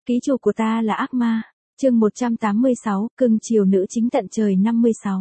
Ký chủ của ta là ác ma. Chương 186, cưng chiều nữ chính tận trời 56.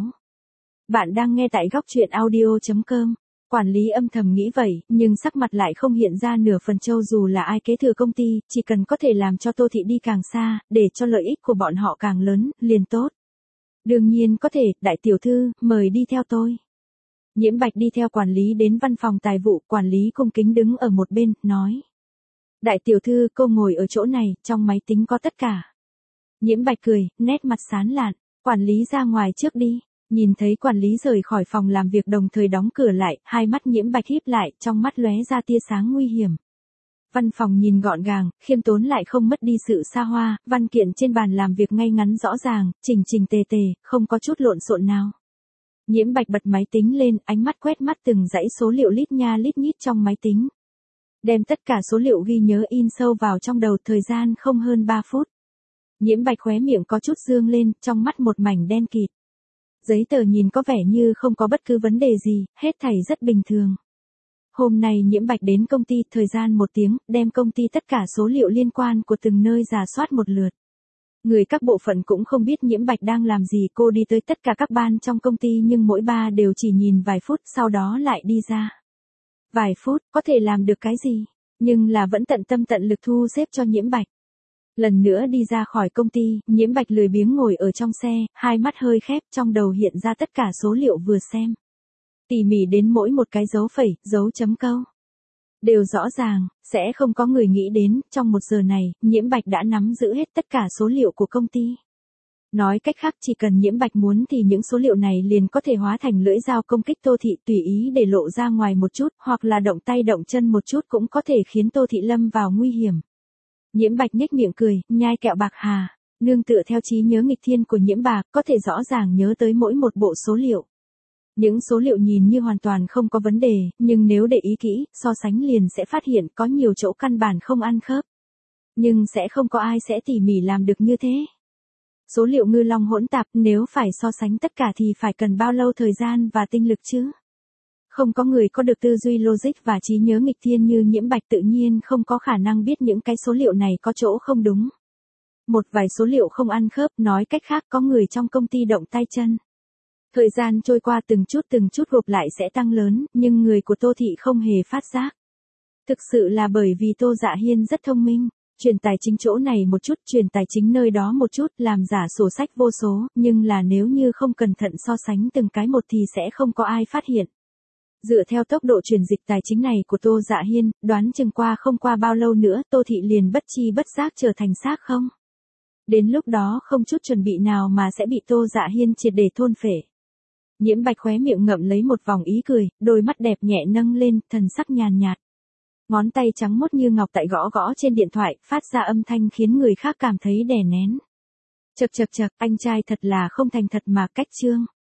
Bạn đang nghe tại góc truyện audio.com. Quản lý âm thầm nghĩ vậy, nhưng sắc mặt lại không hiện ra nửa phần trâu dù là ai kế thừa công ty, chỉ cần có thể làm cho Tô Thị đi càng xa, để cho lợi ích của bọn họ càng lớn, liền tốt. Đương nhiên có thể, đại tiểu thư, mời đi theo tôi. Nhiễm Bạch đi theo quản lý đến văn phòng tài vụ, quản lý cung kính đứng ở một bên, nói. Đại tiểu thư, cô ngồi ở chỗ này, trong máy tính có tất cả. Nhiễm Bạch cười, nét mặt sán lạn, quản lý ra ngoài trước đi. Nhìn thấy quản lý rời khỏi phòng làm việc đồng thời đóng cửa lại, hai mắt Nhiễm Bạch híp lại, trong mắt lóe ra tia sáng nguy hiểm. Văn phòng nhìn gọn gàng, khiêm tốn lại không mất đi sự xa hoa, văn kiện trên bàn làm việc ngay ngắn rõ ràng, chỉnh chỉnh tề tề, không có chút lộn xộn nào. Nhiễm Bạch bật máy tính lên, ánh mắt quét mắt từng dãy số liệu lít nha lít nhít trong máy tính. Đem tất cả số liệu ghi nhớ in sâu vào trong đầu, thời gian không hơn 3 phút. Nhiễm Bạch khóe miệng có chút dương lên, trong mắt một mảnh đen kịt. Giấy tờ nhìn có vẻ như không có bất cứ vấn đề gì, hết thảy rất bình thường. Hôm nay Nhiễm Bạch đến công ty, thời gian 1 tiếng, đem công ty tất cả số liệu liên quan của từng nơi rà soát một lượt. Người các bộ phận cũng không biết Nhiễm Bạch đang làm gì, cô đi tới tất cả các ban trong công ty nhưng mỗi ba đều chỉ nhìn vài phút, sau đó lại đi ra. Vài phút, có thể làm được cái gì, nhưng là vẫn tận tâm tận lực thu xếp cho Nhiễm Bạch. Lần nữa đi ra khỏi công ty, Nhiễm Bạch lười biếng ngồi ở trong xe, hai mắt hơi khép, trong đầu hiện ra tất cả số liệu vừa xem. Tỉ mỉ đến mỗi một cái dấu phẩy, dấu chấm câu. Đều rõ ràng, sẽ không có người nghĩ đến, trong 1 giờ này, Nhiễm Bạch đã nắm giữ hết tất cả số liệu của công ty. Nói cách khác, chỉ cần Nhiễm Bạch muốn thì những số liệu này liền có thể hóa thành lưỡi dao công kích Tô Thị, tùy ý để lộ ra ngoài một chút, hoặc là động tay động chân một chút cũng có thể khiến Tô Thị lâm vào nguy hiểm. Nhiễm Bạch nhếch miệng cười, nhai kẹo bạc hà, nương tựa theo trí nhớ nghịch thiên của Nhiễm Bạc, có thể rõ ràng nhớ tới mỗi một bộ số liệu. Những số liệu nhìn như hoàn toàn không có vấn đề, nhưng nếu để ý kỹ, so sánh liền sẽ phát hiện có nhiều chỗ căn bản không ăn khớp. Nhưng sẽ không có ai sẽ tỉ mỉ làm được như thế. Số liệu ngư long hỗn tạp, nếu phải so sánh tất cả thì phải cần bao lâu thời gian và tinh lực chứ? Không có người có được tư duy logic và trí nhớ nghịch thiên như Nhiễm Bạch, tự nhiên không có khả năng biết những cái số liệu này có chỗ không đúng. Một vài số liệu không ăn khớp, nói cách khác có người trong công ty động tay chân. Thời gian trôi qua từng chút gộp lại sẽ tăng lớn, nhưng người của Tô Thị không hề phát giác. Thực sự là bởi vì Tô Dạ Hiên rất thông minh, truyền tài chính chỗ này một chút, truyền tài chính nơi đó một chút, làm giả sổ sách vô số, nhưng là nếu như không cẩn thận so sánh từng cái một thì sẽ không có ai phát hiện. Dựa theo tốc độ chuyển dịch tài chính này của Tô Dạ Hiên, đoán chừng không qua bao lâu nữa Tô Thị liền bất chi bất giác trở thành xác không. Đến lúc đó không chút chuẩn bị nào mà sẽ bị Tô Dạ Hiên triệt để thôn phệ. Nhiễm Bạch khóe miệng ngậm lấy một vòng ý cười, đôi mắt đẹp nhẹ nâng lên, thần sắc nhàn nhạt. Ngón tay trắng mốt như ngọc tại gõ gõ trên điện thoại, phát ra âm thanh khiến người khác cảm thấy đè nén. Chậc, anh trai thật là không thành thật mà cách trương.